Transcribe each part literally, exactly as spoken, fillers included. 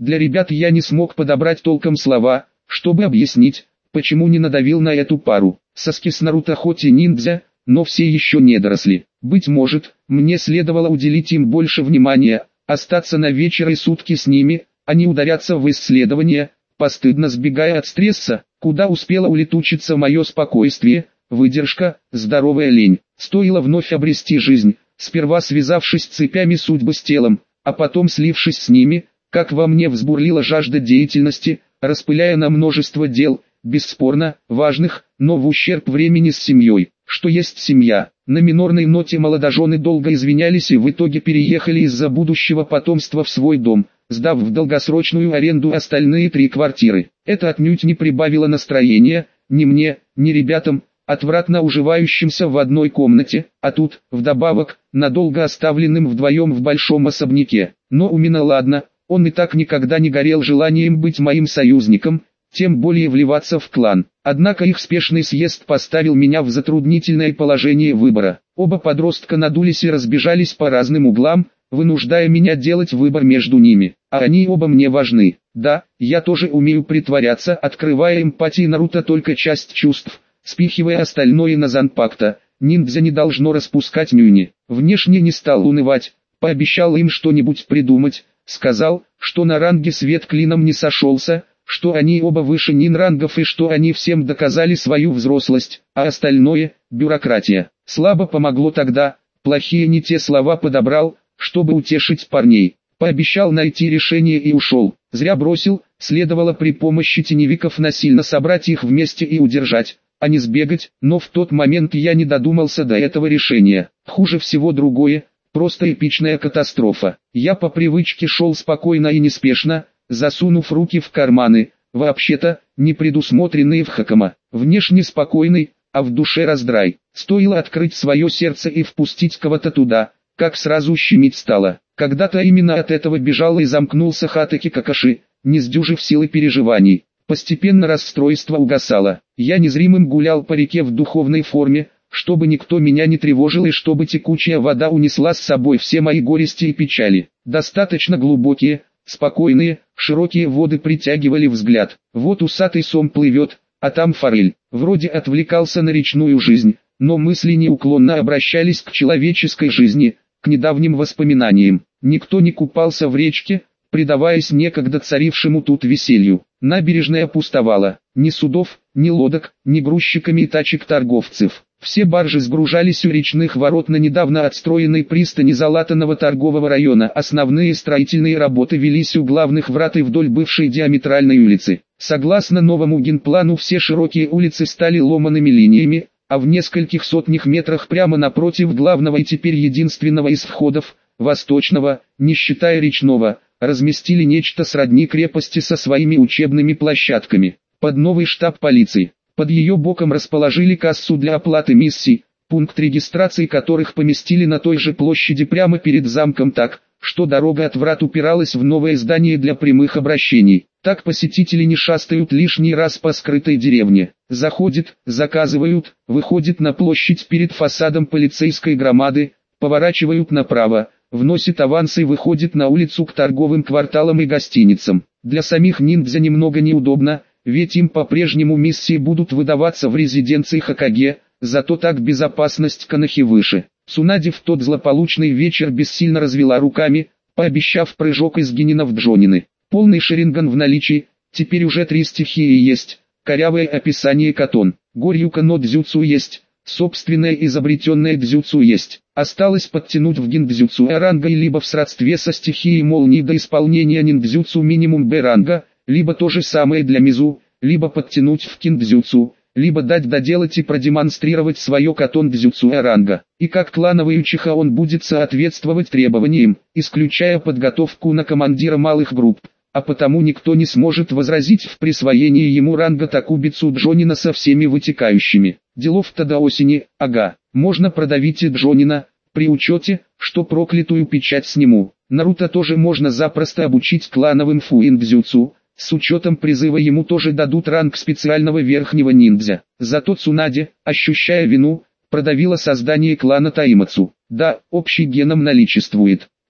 Для ребят я не смог подобрать толком слова, чтобы объяснить, почему не надавил на эту пару. Саски с Наруто хоть и ниндзя, но все еще недоросли. Быть может, мне следовало уделить им больше внимания, остаться на вечер и сутки с ними, а не ударяться в исследования, постыдно сбегая от стресса, куда успело улетучиться мое спокойствие, выдержка, здоровая лень. Стоило вновь обрести жизнь, сперва связавшись цепями судьбы с телом, а потом слившись с ними, как во мне взбурлила жажда деятельности, распыляя на множество дел, бесспорно, важных, но в ущерб времени с семьей. Что есть семья? На минорной ноте молодожены долго извинялись и в итоге переехали из-за будущего потомства в свой дом, сдав в долгосрочную аренду остальные три квартиры. Это отнюдь не прибавило настроения, ни мне, ни ребятам, отвратно уживающимся в одной комнате, а тут, вдобавок, надолго оставленным вдвоем в большом особняке. Но у Мина ладно, он и так никогда не горел желанием быть моим союзником, тем более вливаться в клан. Однако их спешный съезд поставил меня в затруднительное положение выбора. Оба подростка надулись и разбежались по разным углам, вынуждая меня делать выбор между ними. А они оба мне важны. Да, я тоже умею притворяться, открывая эмпатии Наруто только часть чувств, спихивая остальное на Занпакто. Ниндзя не должно распускать нюни. Внешне не стал унывать, пообещал им что-нибудь придумать, сказал, что на ранге свет клином не сошелся, что они оба выше нин-рангов и что они всем доказали свою взрослость, а остальное – бюрократия. Слабо помогло тогда, плохие не те слова подобрал, чтобы утешить парней. Пообещал найти решение и ушел. Зря бросил, следовало при помощи теневиков насильно собрать их вместе и удержать, а не сбегать, но в тот момент я не додумался до этого решения. Хуже всего другое, просто эпичная катастрофа. Я по привычке шел спокойно и неспешно, засунув руки в карманы, вообще-то, не предусмотренные в Хакама. Внешне спокойный, а в душе раздрай. Стоило открыть свое сердце и впустить кого-то туда, как сразу щемить стало. Когда-то именно от этого бежал и замкнулся Хатаки Какаши, не сдюжив силы переживаний. Постепенно расстройство угасало. Я незримым гулял по реке в духовной форме, чтобы никто меня не тревожил и чтобы текучая вода унесла с собой все мои горести и печали. Достаточно глубокие, спокойные, широкие воды притягивали взгляд. Вот усатый сом плывет, а там форель. Вроде отвлекался на речную жизнь, но мысли неуклонно обращались к человеческой жизни, к недавним воспоминаниям. Никто не купался в речке, предаваясь некогда царившему тут веселью. Набережная пустовала. Ни судов, ни лодок, ни грузчиками и тачек торговцев. Все баржи сгружались у речных ворот на недавно отстроенной пристани залатанного торгового района. Основные строительные работы велись у главных врат и вдоль бывшей диаметральной улицы. Согласно новому генплану, все широкие улицы стали ломаными линиями, а в нескольких сотнях метрах прямо напротив главного и теперь единственного из входов, восточного, не считая речного, разместили нечто сродни крепости со своими учебными площадками. Под новый штаб полиции. Под ее боком расположили кассу для оплаты миссий, пункт регистрации которых поместили на той же площади прямо перед замком так, что дорога от врат упиралась в новое здание для прямых обращений. Так посетители не шастают лишний раз по скрытой деревне. Заходят, заказывают, выходят на площадь перед фасадом полицейской громады, поворачивают направо, вносят авансы и выходят на улицу к торговым кварталам и гостиницам. Для самих ниндзя немного неудобно, ведь им по-прежнему миссии будут выдаваться в резиденции Хокаге, зато так безопасность Конохи выше. Цунади в тот злополучный вечер бессильно развела руками, пообещав прыжок из генина в джонины. Полный шеринган в наличии, теперь уже три стихии есть, корявое описание катон, горюка но дзюцу есть, собственное изобретенное дзюцу есть. Осталось подтянуть в гиндзюцу А-ранга и либо в сродстве со стихией молнии до исполнения ниндзюцу минимум Б-ранга, либо то же самое для Мизу, либо подтянуть в киндзюцу, либо дать доделать и продемонстрировать свое катон-дзюцу А-ранга. И как клановый учиха он будет соответствовать требованиям, исключая подготовку на командира малых групп, а потому никто не сможет возразить в присвоении ему ранга Такубицу Джонина со всеми вытекающими. Делов-то до осени, ага, можно продавить и Джонина, при учете, что проклятую печать сниму. Наруто тоже можно запросто обучить клановым фуиндзюцу. С учетом призыва ему тоже дадут ранг специального верхнего ниндзя. Зато Цунаде, ощущая вину, продавила создание клана Таимацу. Да, общий геном наличествует.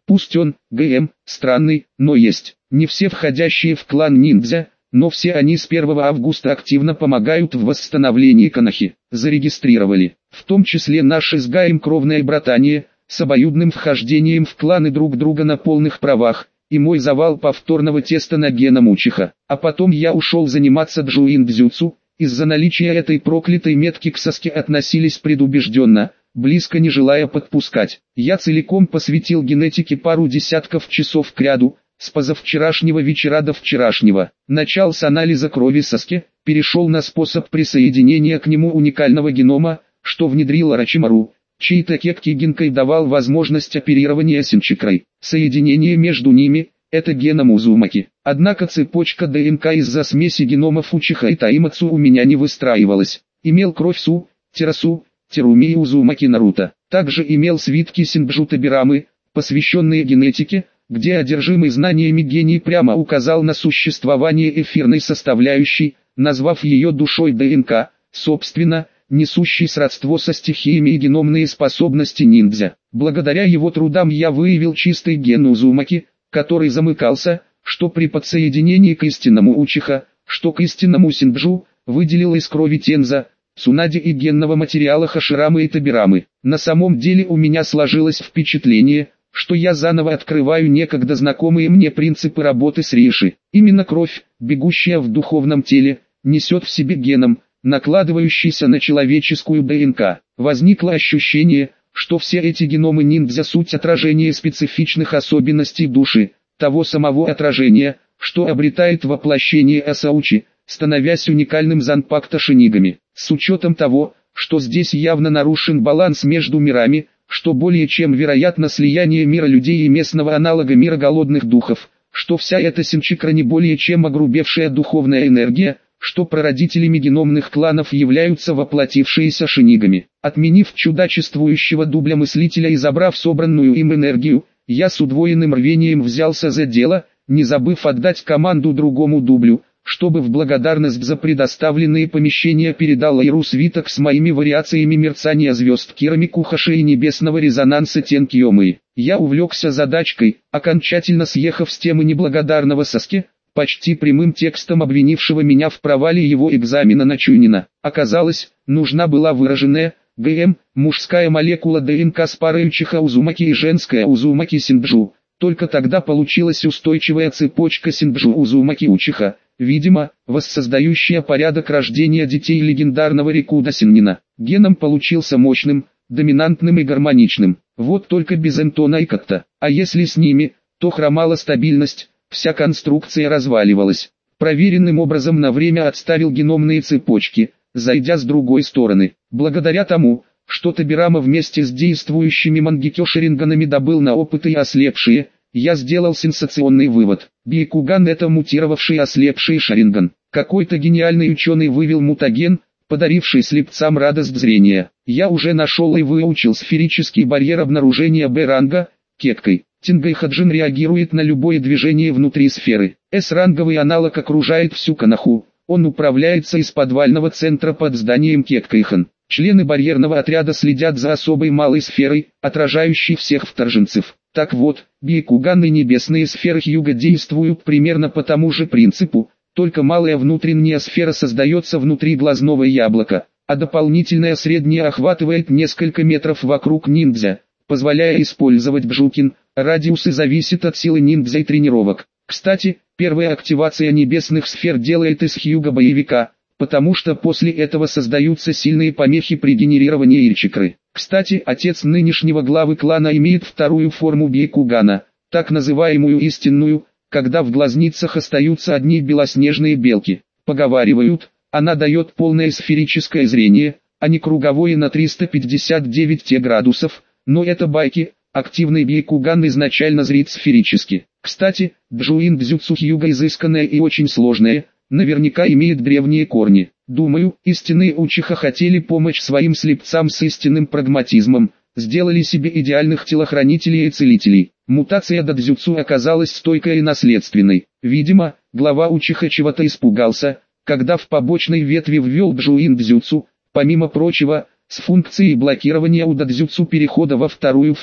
Пусть он, ГМ, странный, но есть. Не все входящие в клан ниндзя, но все они с первого августа активно помогают в восстановлении Конохи. Зарегистрировали, в том числе наши с Гаем кровное братание, с обоюдным вхождением в кланы друг друга на полных правах, и мой завал повторного теста на Гена Учиха. А потом я ушел заниматься джуин-дзюцу, из-за наличия этой проклятой метки к Саске относились предубежденно, близко не желая подпускать. Я целиком посвятил генетике пару десятков часов кряду, с позавчерашнего вечера до вчерашнего. Начал с анализа крови Саске, перешел на способ присоединения к нему уникального генома, что внедрил Орочимару, чей-то Кекки-генкой давал возможность оперирования Синчикрой. Соединение между ними – это геном Узумаки. Однако цепочка ДНК из-за смеси геномов Учиха и Таимацу у меня не выстраивалась. Имел кровь Су, Терасу, Теруми и Узумаки Наруто. Также имел свитки Синджу Табирамы, посвященные генетике, где одержимый знаниями гений прямо указал на существование эфирной составляющей, назвав ее душой ДНК, собственно, несущей сродство со стихиями и геномные способности ниндзя. Благодаря его трудам я выявил чистый ген Узумаки, который замыкался, что при подсоединении к истинному Учиха, что к истинному Синджу, выделил из крови Тенза, Цунади и генного материала Хаширамы и Табирамы. На самом деле у меня сложилось впечатление, что я заново открываю некогда знакомые мне принципы работы с Риши. Именно кровь, бегущая в духовном теле, несет в себе геном, накладывающийся на человеческую ДНК. Возникло ощущение, что все эти геномы ниндзя суть отражение специфичных особенностей души, того самого отражения, что обретает воплощение Асаучи, становясь уникальным Занпакта Шинигами. С учетом того, что здесь явно нарушен баланс между мирами, что более чем вероятно слияние мира людей и местного аналога мира голодных духов, что вся эта Синчикра не более чем огрубевшая духовная энергия, что прародителями геномных кланов являются воплотившиеся шинигами. Отменив чудачествующего дубля мыслителя и забрав собранную им энергию, я с удвоенным рвением взялся за дело, не забыв отдать команду другому дублю, чтобы в благодарность за предоставленные помещения передал Айру свиток с моими вариациями мерцания звезд Кирами Кухаши и небесного резонанса Тенкьомы. Я увлекся задачкой, окончательно съехав с темы неблагодарного Саске, почти прямым текстом обвинившего меня в провале его экзамена на Чунина. Оказалось, нужна была выраженная, ГМ, мужская молекула ДНК с парой Учиха Узумаки и женская Узумаки Синджу. Только тогда получилась устойчивая цепочка Синджу Узумаки Учиха, видимо, воссоздающая порядок рождения детей легендарного Рикуда Синнина. Геном получился мощным, доминантным и гармоничным. Вот только без Энтона и Катта. А если с ними, то хромала стабильность, вся конструкция разваливалась. Проверенным образом на время отставил геномные цепочки, зайдя с другой стороны. Благодаря тому, что Табирама вместе с действующими Мангекё Шаринганами добыл на опыты и ослепшие, я сделал сенсационный вывод. Бейкуган — это мутировавший ослепший Шаринган. Какой-то гениальный ученый вывел мутаген, подаривший слепцам радость зрения. Я уже нашел и выучил сферический барьер обнаружения Б-ранга, кеткой. Тенгайхаджин реагирует на любое движение внутри сферы. С-ранговый аналог окружает всю Коноху. Он управляется из подвального центра под зданием Кеккайхан. Члены барьерного отряда следят за особой малой сферой, отражающей всех вторженцев. Так вот, Бейкуган и небесные сферы Хьюга действуют примерно по тому же принципу, только малая внутренняя сфера создается внутри глазного яблока, а дополнительная средняя охватывает несколько метров вокруг ниндзя, позволяя использовать Бжукин. Радиусы зависят от силы ниндзя и тренировок. Кстати, первая активация небесных сфер делает из Хьюга боевика, потому что после этого создаются сильные помехи при генерировании Ильчикры. Кстати, отец нынешнего главы клана имеет вторую форму Бейкугана, так называемую истинную, когда в глазницах остаются одни белоснежные белки. Поговаривают, она дает полное сферическое зрение, а не круговое на триста пятьдесят девять градусов, но это байки. Активный Бейкуган изначально зрит сферически. Кстати, джуин-дзюцу Хьюга изысканное и очень сложное, наверняка имеет древние корни. Думаю, истинные Учиха хотели помочь своим слепцам с истинным прагматизмом, сделали себе идеальных телохранителей и целителей. Мутация дадзюцу оказалась стойкой и наследственной. Видимо, глава Учиха чего-то испугался, когда в побочной ветви ввел джуин-дзюцу, помимо прочего, с функцией блокирования у дадзюцу перехода во вторую форму.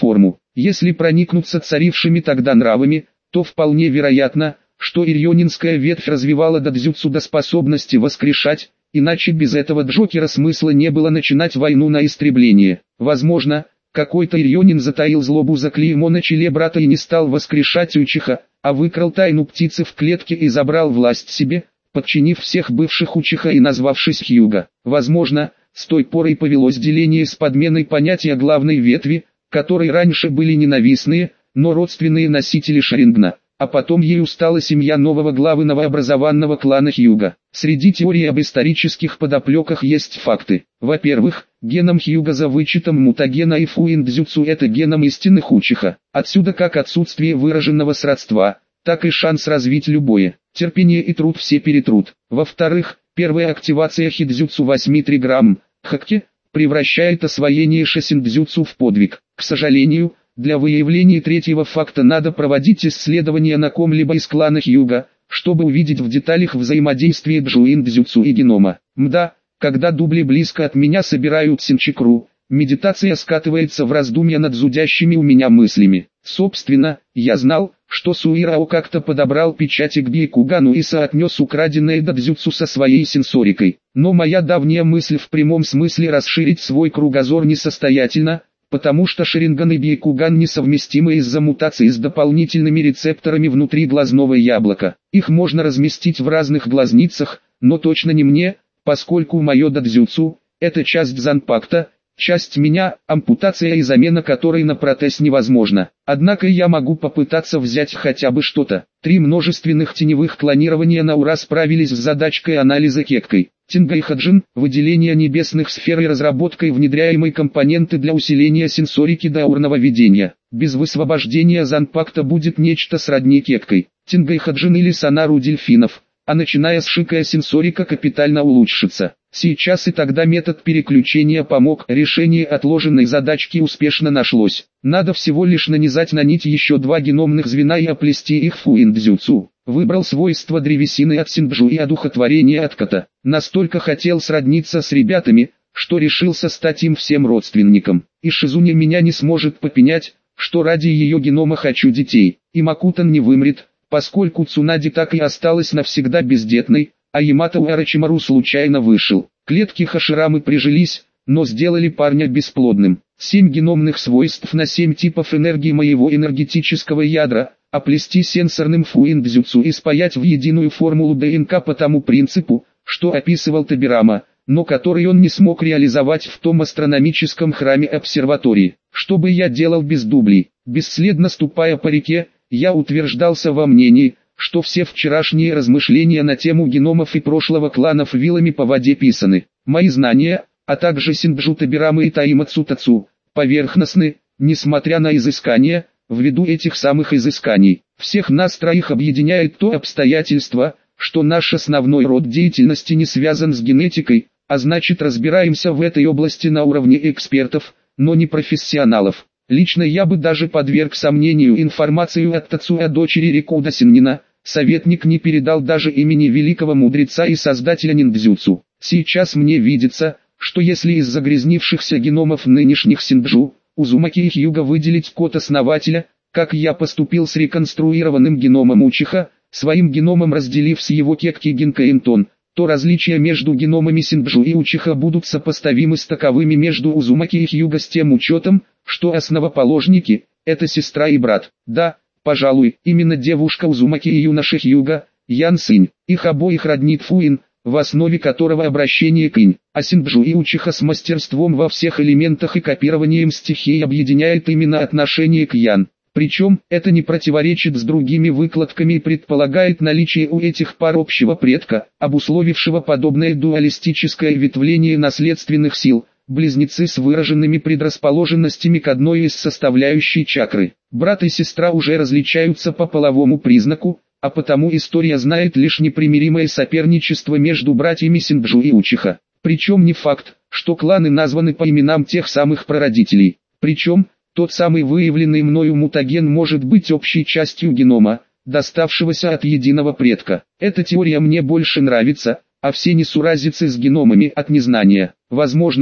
Если проникнуться царившими тогда нравами, то вполне вероятно, что ирьонинская ветвь развивала додзюцу до способности воскрешать, иначе без этого Джокера смысла не было начинать войну на истребление. Возможно, какой-то ирьонин затаил злобу за клеймо на челе брата и не стал воскрешать Учиха, а выкрал тайну птицы в клетке и забрал власть себе, подчинив всех бывших Учиха и назвавшись Хьюго. Возможно, с той поры и повелось деление с подменой понятия главной ветви, которой раньше были ненавистные, но родственные носители Шарингана, а потом ею стала семья нового главы новообразованного клана Хьюго. Среди теорий об исторических подоплеках есть факты. Во-первых, геном Хьюго за вычетом мутагена и фуиндзюцу это геном истинных Учиха. Отсюда как отсутствие выраженного сродства, так и шанс развить любое. Терпение и труд все перетрут. Во-вторых, первая активация хидзюцу восемь триграмм, хакки, превращает освоение шосиндзюцу в подвиг. К сожалению, для выявления третьего факта надо проводить исследования на ком-либо из клана Хьюго, чтобы увидеть в деталях взаимодействие джуиндзюцу и генома. Мда, когда дубли близко от меня собирают синчикру, медитация скатывается в раздумья над зудящими у меня мыслями. Собственно, я знал, что Суирао как-то подобрал печати к Бейкугану и соотнес украденное додзюцу со своей сенсорикой. Но моя давняя мысль в прямом смысле расширить свой кругозор несостоятельна, потому что Шаринган и Бейкуган несовместимы из-за мутации с дополнительными рецепторами внутри глазного яблока. Их можно разместить в разных глазницах, но точно не мне, поскольку мое додзюцу – это часть Занпакта, часть меня, ампутация и замена которой на протез невозможна. Однако я могу попытаться взять хотя бы что-то. Три множественных теневых клонирования на ура справились с задачкой анализа кеккой. Тенгайхаджин – выделение небесных сфер и разработкой внедряемой компоненты для усиления сенсорики даурного видения. Без высвобождения Занпакта будет нечто сродни кеккой. Тенгайхаджин или сонару дельфинов, а начиная с шикая сенсорика капитально улучшится. Сейчас и тогда метод переключения помог, решение отложенной задачки успешно нашлось. Надо всего лишь нанизать на нить еще два геномных звена и оплести их фуиндзюцу. Выбрал свойства древесины от синджу и одухотворения от кота. Настолько хотел сродниться с ребятами, что решился стать им всем родственником. И Шизуня меня не сможет попенять, что ради ее генома хочу детей. И Макутан не вымрет, поскольку Цунади так и осталась навсегда бездетной, а Ямато Уарачимару случайно вышел. Клетки Хаширамы прижились, но сделали парня бесплодным. Семь геномных свойств на семь типов энергии моего энергетического ядра, оплести сенсорным фуиндзюцу и спаять в единую формулу ДНК по тому принципу, что описывал Табирама, но который он не смог реализовать в том астрономическом храме обсерватории. Что бы я делал без дублей? Бесследно ступая по реке, я утверждался во мнении, что все вчерашние размышления на тему геномов и прошлого кланов вилами по воде писаны. Мои знания, а также Синджу Табирамы и Таимацу Тацу, поверхностны, несмотря на изыскания, ввиду этих самых изысканий. Всех нас троих объединяет то обстоятельство, что наш основной род деятельности не связан с генетикой, а значит разбираемся в этой области на уровне экспертов, но не профессионалов. Лично я бы даже подверг сомнению информацию от Тацу о дочери Рикуда Синнина. Советник не передал даже имени великого мудреца и создателя ниндзюцу. Сейчас мне видится, что если из загрязнившихся геномов нынешних синджу, Узумаки и Хьюго выделить код-основателя, как я поступил с реконструированным геномом Учиха, своим геномом разделив с его кекки Гинкаинтон, то различия между геномами синджу и Учиха будут сопоставимы с таковыми между Узумаки и Хьюго с тем учетом, что основоположники – это сестра и брат. Да, пожалуй, именно девушка Узумаки и юноша Хьюго, Ян Сынь, их обоих роднит Фуин, в основе которого обращение к инь, а Синджу и Учиха с мастерством во всех элементах и копированием стихий объединяет именно отношение к Ян. Причем, это не противоречит с другими выкладками и предполагает наличие у этих пар общего предка, обусловившего подобное дуалистическое ветвление наследственных сил, близнецы с выраженными предрасположенностями к одной из составляющей чакры. Брат и сестра уже различаются по половому признаку, а потому история знает лишь непримиримое соперничество между братьями Синджу и Учиха. Причем не факт, что кланы названы по именам тех самых прародителей. Причем, тот самый выявленный мною мутаген может быть общей частью генома, доставшегося от единого предка. Эта теория мне больше нравится, а все несуразицы с геномами от незнания. Возможно,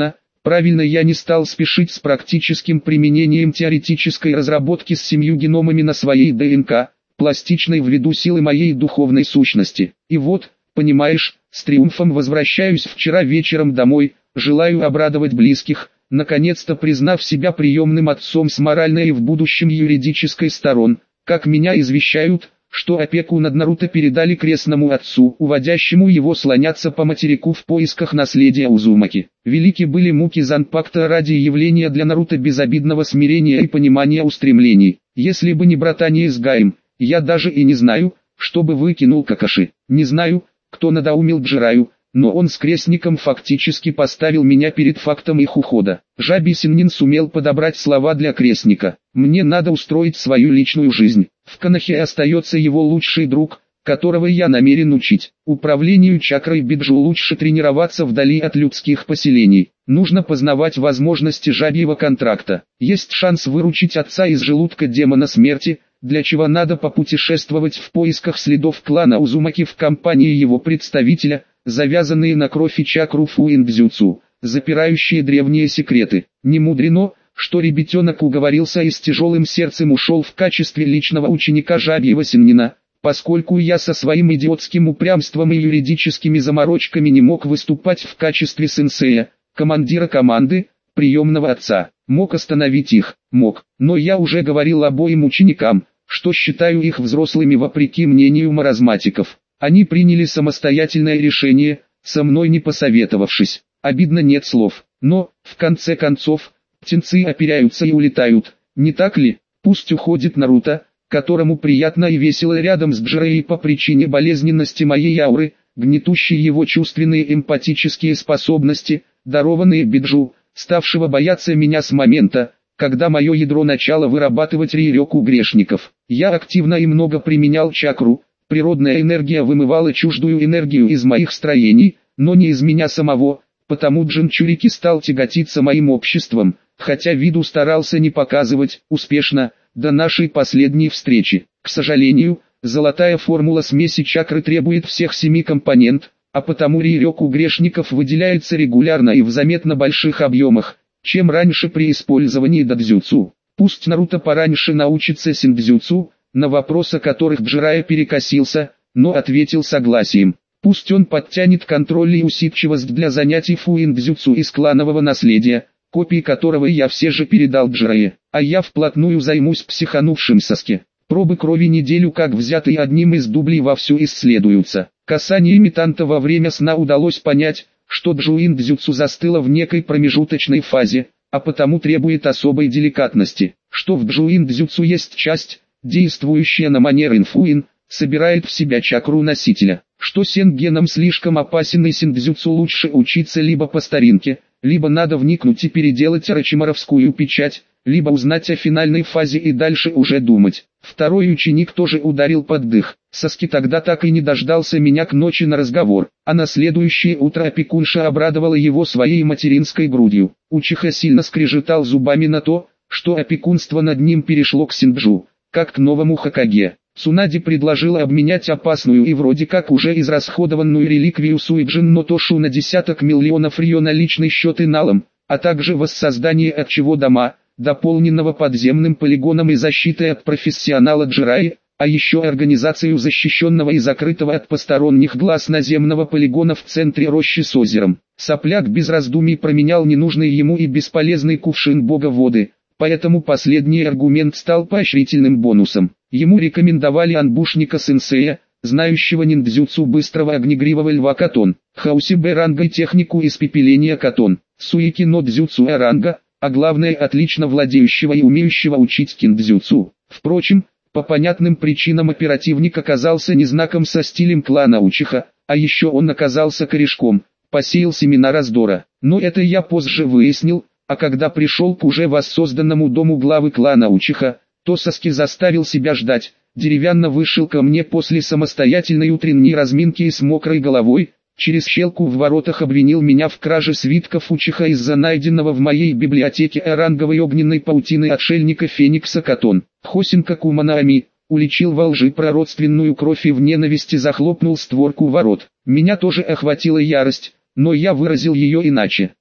Правильно, я не стал спешить с практическим применением теоретической разработки с семью геномами на своей ДНК, пластичной ввиду силы моей духовной сущности. И вот, понимаешь, с триумфом возвращаюсь вчера вечером домой, желаю обрадовать близких, наконец-то признав себя приемным отцом с моральной и в будущем юридической сторон, как меня извещают, что опеку над Наруто передали крестному отцу, уводящему его слоняться по материку в поисках наследия Узумаки. Велики были муки Занпакта ради явления для Наруто безобидного смирения и понимания устремлений. Если бы не братание с Гаем, я даже и не знаю, что бы выкинул Какаши. Не знаю, кто надоумил Джираю, но он с крестником фактически поставил меня перед фактом их ухода. Жаби Синнин сумел подобрать слова для крестника. Мне надо устроить свою личную жизнь. В Конохе остается его лучший друг, которого я намерен учить. Управлению чакрой Биджу лучше тренироваться вдали от людских поселений. Нужно познавать возможности жабьего контракта. Есть шанс выручить отца из желудка демона смерти, для чего надо попутешествовать в поисках следов клана Узумаки в компании его представителя, завязанные на кровь и чакру Фуиндзюцу, запирающие древние секреты. Не мудрено, что ребятенок уговорился и с тяжелым сердцем ушел в качестве личного ученика жабьего Синнина, поскольку я со своим идиотским упрямством и юридическими заморочками не мог выступать в качестве сенсея, командира команды, приемного отца. Мог остановить их, мог, но я уже говорил обоим ученикам, что считаю их взрослыми вопреки мнению маразматиков. Они приняли самостоятельное решение, со мной не посоветовавшись. Обидно, нет слов, но, в конце концов, птенцы оперяются и улетают, не так ли? Пусть уходит Наруто, которому приятно и весело рядом с Джирей по причине болезненности моей ауры, гнетущей его чувственные эмпатические способности, дарованные Биджу, ставшего бояться меня с момента, когда мое ядро начало вырабатывать рейрёку грешников. Я активно и много применял чакру, природная энергия вымывала чуждую энергию из моих строений, но не из меня самого, потому Джинчурики стал тяготиться моим обществом, хотя виду старался не показывать, успешно, до нашей последней встречи. К сожалению, золотая формула смеси чакры требует всех семи компонент, а потому рейрёку грешников выделяется регулярно и в заметно больших объемах, чем раньше при использовании дадзюцу. Пусть Наруто пораньше научится синдзюцу, на вопрос о которых Джирая перекосился, но ответил согласием. Пусть он подтянет контроль и усидчивость для занятий фуиндзюцу из кланового наследия, копии которого я все же передал Джирае, а я вплотную займусь психанувшим Саске. Пробы крови неделю как взятые одним из дублей вовсю исследуются. Касаниями Танта во время сна удалось понять, что джуиндзюцу застыло в некой промежуточной фазе, а потому требует особой деликатности. Что в джуиндзюцу есть часть, действующая на манер инфуин, собирает в себя чакру носителя. Что сенгеном слишком опасен и синдзюцу лучше учиться либо по старинке, либо надо вникнуть и переделать рачимаровскую печать, либо узнать о финальной фазе и дальше уже думать. Второй ученик тоже ударил под дых. Саски тогда так и не дождался меня к ночи на разговор, а на следующее утро опекунша обрадовала его своей материнской грудью. Учиха сильно скрежетал зубами на то, что опекунство над ним перешло к Синджу, как к новому Хокаге. Цунади предложила обменять опасную и вроде как уже израсходованную реликвию Суиджин Нотошу на десяток миллионов рьё на личный счет и налом, а также воссоздание отчего дома, дополненного подземным полигоном и защитой от профессионала Джираи, а еще организацию защищенного и закрытого от посторонних глаз наземного полигона в центре рощи с озером. Сопляк без раздумий променял ненужный ему и бесполезный кувшин бога воды, поэтому последний аргумент стал поощрительным бонусом. Ему рекомендовали анбушника-сенсея, знающего ниндзюцу быстрого огнегривого льва Катон, хаусибе ранга и технику испепеления Катон, суики но дзюцу ранга, а главное отлично владеющего и умеющего учить киндзюцу. Впрочем, по понятным причинам оперативник оказался не знаком со стилем клана Учиха, а еще он оказался корешком, посеял семена раздора. Но это я позже выяснил, а когда пришел к уже воссозданному дому главы клана Учиха, то Саски заставил себя ждать, деревянно вышел ко мне после самостоятельной утренней разминки и с мокрой головой, через щелку в воротах обвинил меня в краже свитков Учиха из-за найденного в моей библиотеке оранговой огненной паутины отшельника Феникса Катон. Хосинка Куманаами уличил во лжи про родственную кровь и в ненависти захлопнул створку ворот. Меня тоже охватила ярость, но я выразил ее иначе.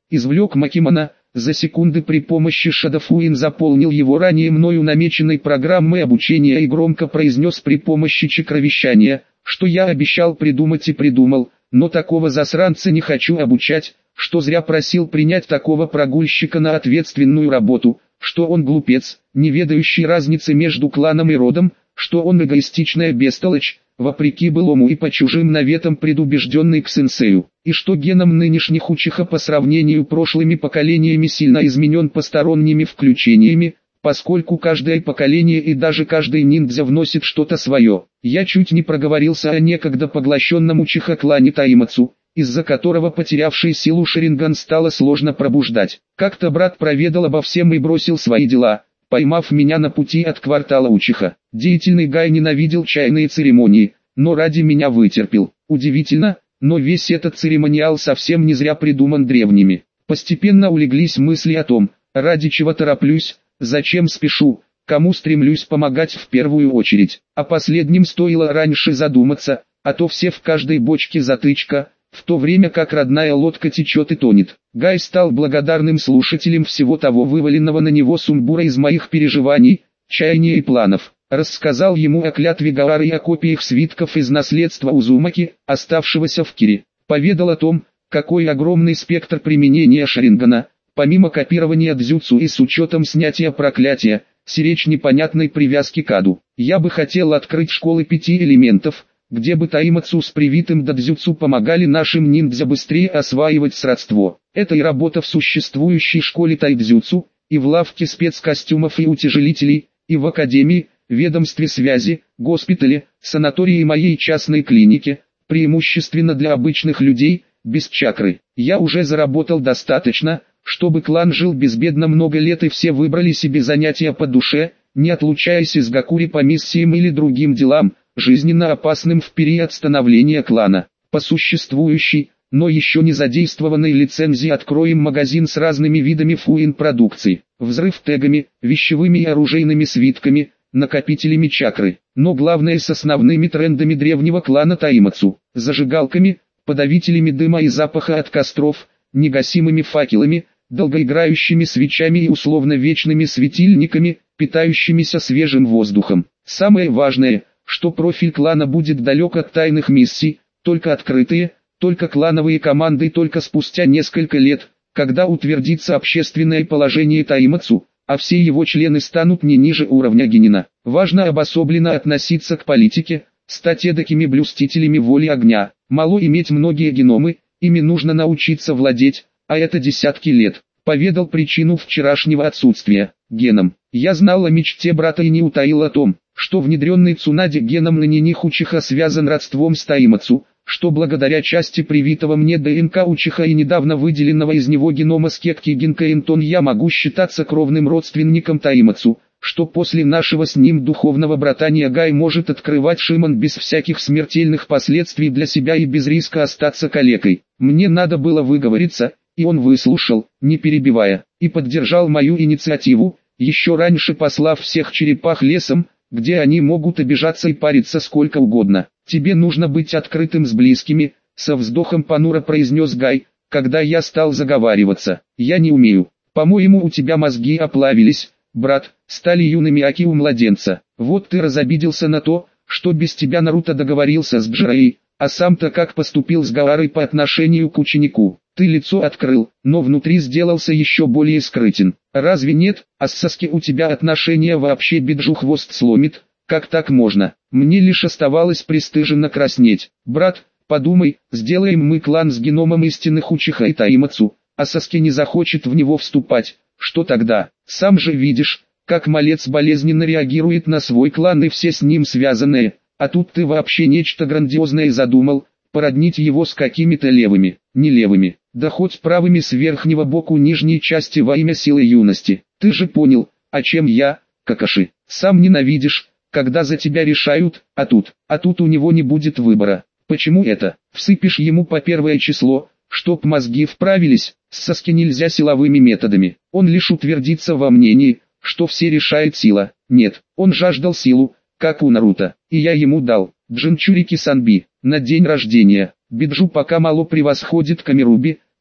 извлек Макимана, за секунды при помощи Шадафуин заполнил его ранее мною намеченной программой обучения и громко произнес при помощи чакровещания, что я обещал придумать и придумал, но такого засранца не хочу обучать, что зря просил принять такого прогульщика на ответственную работу, что он глупец, не ведающий разницы между кланом и родом, что он эгоистичная бестолочь, вопреки былому и по чужим наветам предубежденный к сенсею, и что геном нынешних учиха по сравнению прошлыми поколениями сильно изменен посторонними включениями, поскольку каждое поколение и даже каждый ниндзя вносит что-то свое. Я чуть не проговорился о некогда поглощенном учиха клане Таимацу, из-за которого потерявший силу Шаринган стало сложно пробуждать. Как-то брат проведал обо всем и бросил свои дела, поймав меня на пути от квартала учиха. Деятельный Гай ненавидел чайные церемонии, но ради меня вытерпел. Удивительно, но весь этот церемониал совсем не зря придуман древними. Постепенно улеглись мысли о том, ради чего тороплюсь, зачем спешу, кому стремлюсь помогать в первую очередь. О последнем стоило раньше задуматься, а то все в каждой бочке затычка, в то время как родная лодка течет и тонет. Гай стал благодарным слушателем всего того вываленного на него сумбура из моих переживаний, чаяний и планов. Рассказал ему о клятве Гаары и о копиях свитков из наследства Узумаки, оставшегося в Кире. Поведал о том, какой огромный спектр применения Шарингана, помимо копирования дзюцу и с учетом снятия проклятия, сиречь непонятной привязки к аду. Я бы хотел открыть школы пяти элементов, где бы Таимацу с привитым дадзюцу помогали нашим ниндзя быстрее осваивать сродство. Это и работа в существующей школе тайдзюцу, и в лавке спецкостюмов и утяжелителей, и в академии, ведомстве связи, госпитале, санатории и моей частной клинике, преимущественно для обычных людей, без чакры. Я уже заработал достаточно, чтобы клан жил безбедно много лет и все выбрали себе занятия по душе, не отлучаясь из Гакури по миссиям или другим делам, жизненно опасным в период становления клана. По существующей, но еще не задействованной лицензии откроем магазин с разными видами фуин-продукции, взрыв тегами, вещевыми и оружейными свитками, накопителями чакры, но главное с основными трендами древнего клана Таимацу, зажигалками, подавителями дыма и запаха от костров, негасимыми факелами, долгоиграющими свечами и условно-вечными светильниками, питающимися свежим воздухом. Самое важное, что профиль клана будет далек от тайных миссий, только открытые, только клановые команды, только спустя несколько лет, когда утвердится общественное положение Таимацу, а все его члены станут не ниже уровня генина. Важно обособленно относиться к политике, стать эдакими блюстителями воли огня. Мало иметь многие геномы, ими нужно научиться владеть, а это десятки лет. Поведал причину вчерашнего отсутствия, геном. Я знал о мечте брата и не утаил о том, что внедренный Цунаде геном на Ниних Учиха связан родством с Таимацу, что благодаря части привитого мне ДНК Учиха и недавно выделенного из него генома Скекки Гинкаэнтон я могу считаться кровным родственником Таимацу, что после нашего с ним духовного братания Гай может открывать Шиман без всяких смертельных последствий для себя и без риска остаться калекой. Мне надо было выговориться, и он выслушал, не перебивая, и поддержал мою инициативу, еще раньше послав всех черепах лесом, где они могут обижаться и париться сколько угодно. Тебе нужно быть открытым с близкими, со вздохом понуро произнес Гай, когда я стал заговариваться. Я не умею. По-моему, у тебя мозги оплавились, брат, стали юными аки у младенца. Вот ты разобиделся на то, что без тебя Наруто договорился с Джирей, а сам-то как поступил с Гаарой по отношению к ученику. Ты лицо открыл, но внутри сделался еще более скрытен. Разве нет, а с Саски у тебя отношения вообще Биджу хвост сломит? Как так можно? Мне лишь оставалось пристыженно краснеть. Брат, подумай, сделаем мы клан с геномом истинных Учиха и Таимацу, а Саски не захочет в него вступать. Что тогда? Сам же видишь, как малец болезненно реагирует на свой клан и все с ним связанные. А тут ты вообще нечто грандиозное задумал, породнить его с какими-то левыми, не левыми, да хоть правыми с верхнего боку нижней части во имя силы юности. Ты же понял, о чем я, Какаши. Сам ненавидишь, когда за тебя решают, а тут, а тут у него не будет выбора. Почему это? Всыпишь ему по первое число, чтоб мозги вправились, с Саски нельзя силовыми методами. Он лишь утвердится во мнении, что все решает сила. Нет, он жаждал силу, как у Наруто, и я ему дал. Джинчурики Санби, на день рождения. Биджу пока мало превосходит Камируби,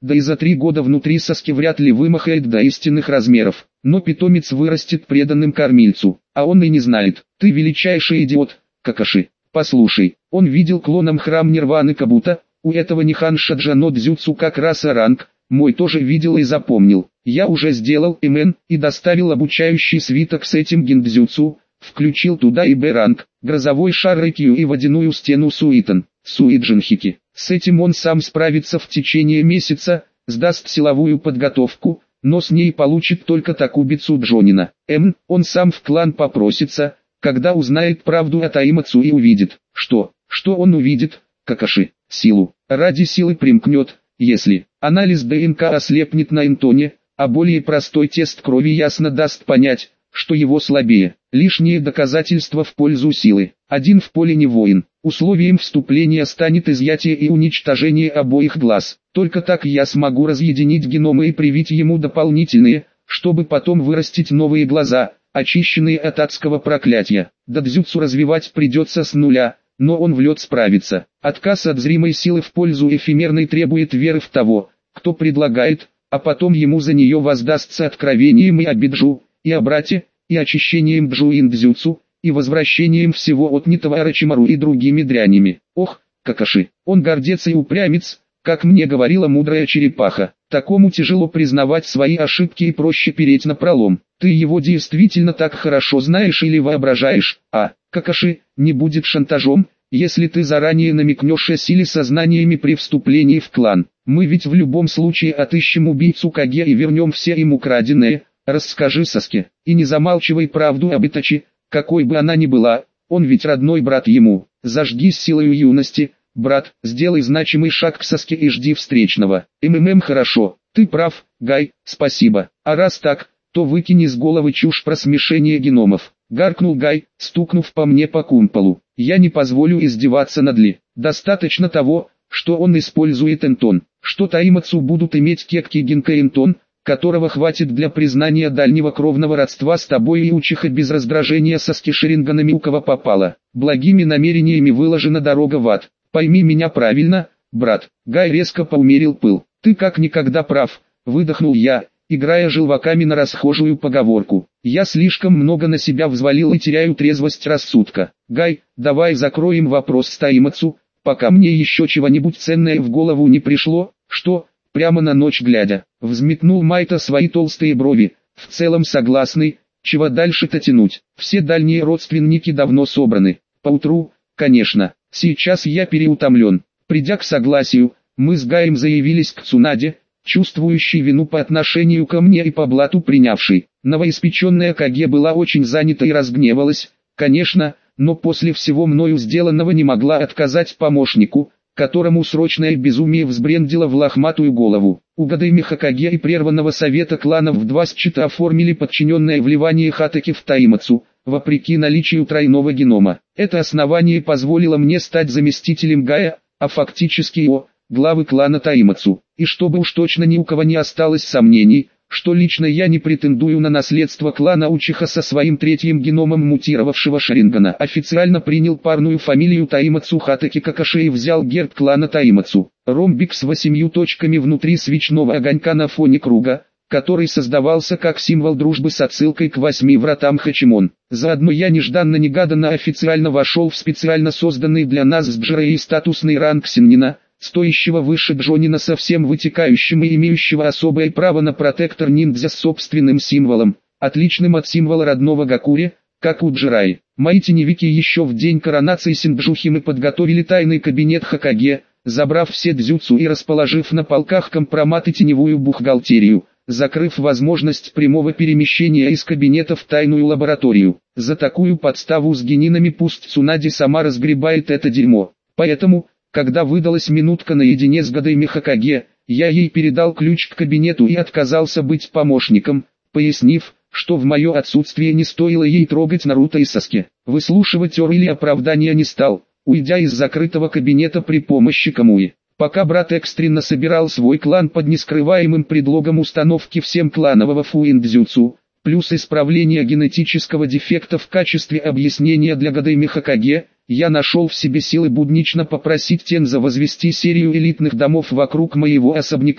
да и за три года внутри соски вряд ли вымахает до истинных размеров. Но питомец вырастет преданным кормильцу, а он и не знает. Ты величайший идиот, Какаши. Послушай, он видел клоном храм Нирваны Кабута, у этого Ниханша Джано Дзюцу как раз ранг, мой тоже видел и запомнил. Я уже сделал эм эн и доставил обучающий свиток с этим гиндзюцу, включил туда и Б-ранг, грозовой шар Рейкью и водяную стену Суитон, Суиджинхики. С этим он сам справится в течение месяца, сдаст силовую подготовку, но с ней получит только Такубицу Джонина. М, он сам в клан попросится, когда узнает правду о Таимацу и увидит, что, что он увидит, Какаши, силу. Ради силы примкнет, если анализ ДНК ослепнет на Энтоне, а более простой тест крови ясно даст понять, что его слабее. Лишние доказательства в пользу силы. Один в поле не воин. Условием вступления станет изъятие и уничтожение обоих глаз. Только так я смогу разъединить геномы и привить ему дополнительные, чтобы потом вырастить новые глаза, очищенные от адского проклятия. Дадзюцу развивать придется с нуля, но он в лед справится. Отказ от зримой силы в пользу эфемерной требует веры в того, кто предлагает, а потом ему за нее воздастся откровением и обиджу, и о брате, и очищением Джуин-дзюцу, и возвращением всего отнятого Орочимару и другими дрянями. Ох, Какаши, он гордец и упрямец, как мне говорила мудрая черепаха. Такому тяжело признавать свои ошибки и проще переть напролом. Ты его действительно так хорошо знаешь или воображаешь, а, Какаши, не будет шантажом, если ты заранее намекнешь о силе сознаниями при вступлении в клан. Мы ведь в любом случае отыщем убийцу Каге и вернем все им украденное. Расскажи Саске, и не замалчивай правду об Итачи, какой бы она ни была, он ведь родной брат ему. Зажги силою юности, брат, сделай значимый шаг к Саске и жди встречного. МММ хорошо, ты прав, Гай, спасибо. А раз так, то выкини с головы чушь про смешение геномов. Гаркнул Гай, стукнув по мне по кумполу. Я не позволю издеваться над Ли. Достаточно того, что он использует Энтон, что Таимацу будут иметь Кекки Гинка Энтон, которого хватит для признания дальнего кровного родства с тобой и учиха без раздражения со скишеринганами у кого попало. Благими намерениями выложена дорога в ад. Пойми меня правильно, брат. Гай резко поумерил пыл. Ты как никогда прав, выдохнул я, играя желваками на расхожую поговорку. Я слишком много на себя взвалил и теряю трезвость рассудка. Гай, давай закроем вопрос с Таимацу, пока мне еще чего-нибудь ценное в голову не пришло. Что? Прямо на ночь глядя, взметнул Майта свои толстые брови, в целом согласный, чего дальше-то тянуть. Все дальние родственники давно собраны. Поутру, конечно, сейчас я переутомлен. Придя к согласию, мы с Гаем заявились к Цунаде, чувствующий вину по отношению ко мне и по блату принявший. Новоиспеченная Каге была очень занята и разгневалась, конечно, но после всего мною сделанного не могла отказать помощнику, которому срочное безумие взбрендило в лохматую голову. Угадай Хокаге и прерванного совета кланов в два счета оформили подчиненное вливание Хатаки в Таимацу, вопреки наличию тройного генома. Это основание позволило мне стать заместителем Гая, а фактически его, главы клана Таимацу. И чтобы уж точно ни у кого не осталось сомнений, что лично я не претендую на наследство клана Учиха со своим третьим геномом мутировавшего Шарингана, официально принял парную фамилию Таимацу Хатаки Какаши и взял герб клана Таимацу. Ромбик с восемью точками внутри свечного огонька на фоне круга, который создавался как символ дружбы с отсылкой к восьми вратам Хачимон. Заодно я нежданно-негаданно официально вошел в специально созданный для нас с Джерей статусный ранг Синнина, стоящего выше Джонина со всем вытекающим и имеющего особое право на протектор ниндзя с собственным символом, отличным от символа родного Гакури, как у Джираи. Мои теневики еще в день коронации Синдбжухимы подготовили тайный кабинет Хокаге, забрав все дзюцу и расположив на полках компромат и теневую бухгалтерию, закрыв возможность прямого перемещения из кабинета в тайную лабораторию. За такую подставу с генинами пусть Цунади сама разгребает это дерьмо. Поэтому, когда выдалась минутка наедине с Гадайми Хокаге, я ей передал ключ к кабинету и отказался быть помощником, пояснив, что в мое отсутствие не стоило ей трогать Наруто и Саске. Выслушивать ор или оправдания не стал, уйдя из закрытого кабинета при помощи Камуи. Пока брат экстренно собирал свой клан под нескрываемым предлогом установки всем кланового фуиндзюцу, плюс исправления генетического дефекта в качестве объяснения для Гадайми Хокаге, я нашел в себе силы буднично попросить Тенза возвести серию элитных домов вокруг моего особняка,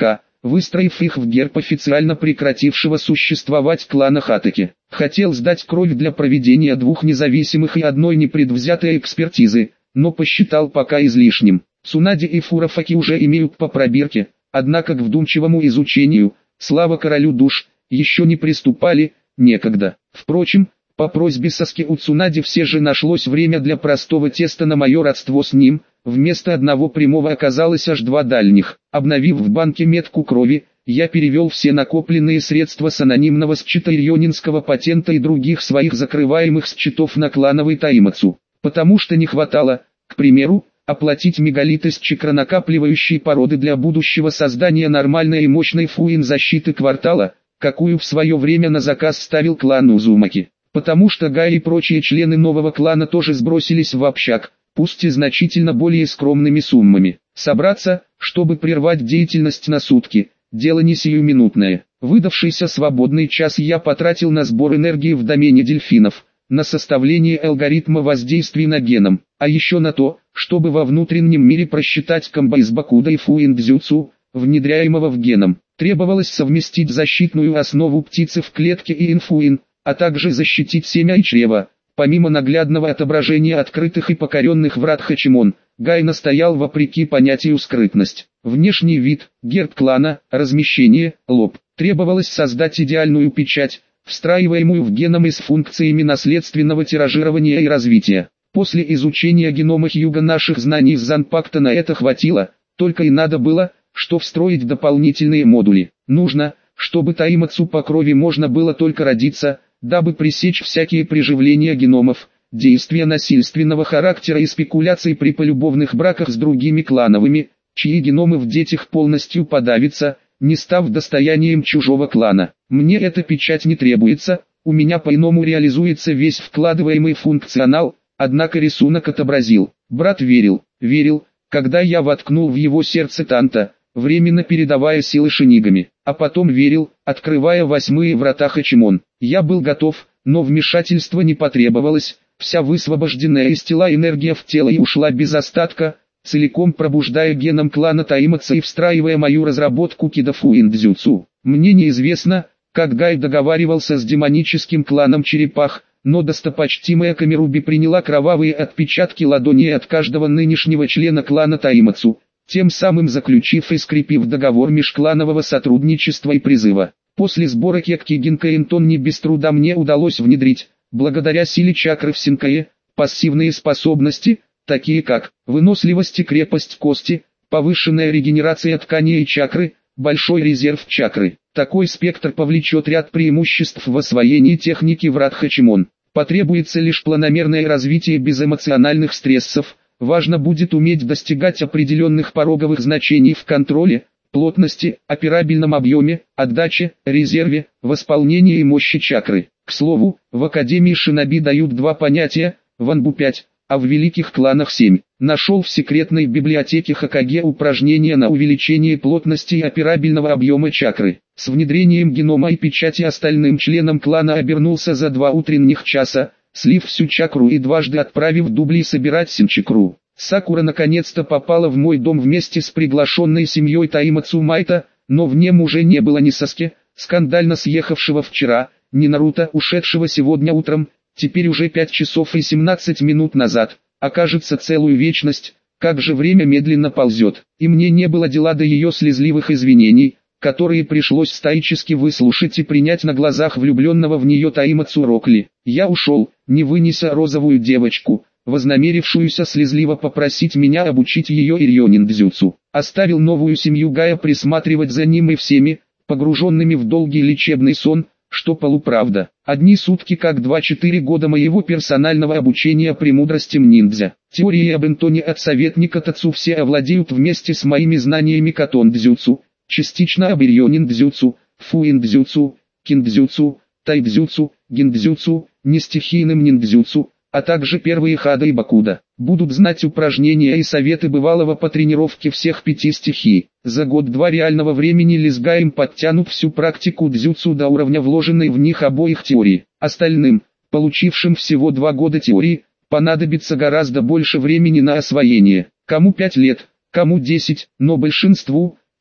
выстроив их в герб официально прекратившего существовать клана Хатаки. Хотел сдать кровь для проведения двух независимых и одной непредвзятой экспертизы, но посчитал пока излишним. Цунади и Фурафаки уже имеют по пробирке, однако к вдумчивому изучению, слава королю душ, еще не приступали, некогда. Впрочем, по просьбе Саски у Цунади все же нашлось время для простого теста на мое родство с ним, вместо одного прямого оказалось аж два дальних. Обновив в банке метку крови, я перевел все накопленные средства с анонимного счета ирьонинского патента и других своих закрываемых счетов на клановый Таимацу, потому что не хватало, к примеру, оплатить мегалиты с чакронакапливающей породы для будущего создания нормальной и мощной фуин защиты квартала, какую в свое время на заказ ставил клан Узумаки. Потому что Гай и прочие члены нового клана тоже сбросились в общак, пусть и значительно более скромными суммами. Собраться, чтобы прервать деятельность на сутки, дело не сиюминутное. Выдавшийся свободный час я потратил на сбор энергии в домене дельфинов, на составление алгоритма воздействия на геном, а еще на то, чтобы во внутреннем мире просчитать комбо из Бакуда и Фуин-дзюцу, внедряемого в геном. Требовалось совместить защитную основу птицы в клетке и инфуин, а также защитить семя и чрево. Помимо наглядного отображения открытых и покоренных врат Хачимон, Гай настоял вопреки понятию скрытность. Внешний вид, герб клана, размещение, лоб. Требовалось создать идеальную печать, встраиваемую в геном и с функциями наследственного тиражирования и развития. После изучения генома Хьюга наших знаний из Занпакта на это хватило, только и надо было, что встроить дополнительные модули. Нужно, чтобы Таимацу по крови можно было только родиться, дабы пресечь всякие приживления геномов, действия насильственного характера и спекуляции при полюбовных браках с другими клановыми, чьи геномы в детях полностью подавятся, не став достоянием чужого клана. Мне эта печать не требуется, у меня по-иному реализуется весь вкладываемый функционал, однако рисунок отобразил. Брат верил, верил, когда я воткнул в его сердце танта, временно передавая силы шинигами, а потом верил, открывая восьмые врата Хачимон. Я был готов, но вмешательства не потребовалось, вся высвобожденная из тела энергия в тело и ушла без остатка, целиком пробуждая геном клана Таимаца и встраивая мою разработку Кидафуин-дзюцу. Мне неизвестно, как Гай договаривался с демоническим кланом черепах, но достопочтимая Камеруби приняла кровавые отпечатки ладоней от каждого нынешнего члена клана Таимацу, тем самым заключив и скрепив договор межкланового сотрудничества и призыва. После сбора Кекки Гинкаэнтон не без труда мне удалось внедрить, благодаря силе чакры в Синкае, пассивные способности, такие как выносливость и крепость кости, повышенная регенерация тканей и чакры, большой резерв чакры. Такой спектр повлечет ряд преимуществ в освоении техники врат Хачимон. Потребуется лишь планомерное развитие без эмоциональных стрессов. Важно будет уметь достигать определенных пороговых значений в контроле, плотности, операбельном объеме, отдаче, резерве, восполнении и мощи чакры. К слову, в Академии Шиноби дают два понятия, в Анбу пять, а в великих кланах семь. Нашел в секретной библиотеке Хокаге упражнения на увеличение плотности и операбельного объема чакры. С внедрением генома и печати остальным членам клана обернулся за два утренних часа, слив всю чакру и дважды отправив дубли собирать синчакру. Сакура наконец-то попала в мой дом вместе с приглашенной семьей Таимацу Майта, но в нем уже не было ни Саски, скандально съехавшего вчера, ни Наруто, ушедшего сегодня утром, теперь уже пять часов и семнадцать минут назад, окажется целую вечность, как же время медленно ползет, и мне не было дела до ее слезливых извинений, которые пришлось стоически выслушать и принять на глазах влюбленного в нее Таимацу Рокли. Я ушел, не вынеся розовую девочку, вознамерившуюся слезливо попросить меня обучить ее ирьонин-дзюцу. Оставил новую семью Гая присматривать за ним и всеми, погруженными в долгий лечебный сон, что полуправда. Одни сутки как два-четыре года моего персонального обучения премудростям ниндзя. Теории об Энтоне от советника Тацу все овладеют вместе с моими знаниями катон-дзюцу, частично об ирьонин-дзюцу, фуин-дзюцу, кин-дзюцу, тай-дзюцу, гин-дзюцу, нестихийным ниндзюцу, а также первые хада и бакуда. Будут знать упражнения и советы бывалого по тренировке всех пяти стихий. За год-два реального времени Лизгаем подтянут всю практику дзюцу до уровня вложенной в них обоих теорий. Остальным, получившим всего два года теории, понадобится гораздо больше времени на освоение. Кому пять лет, кому десять, но большинству,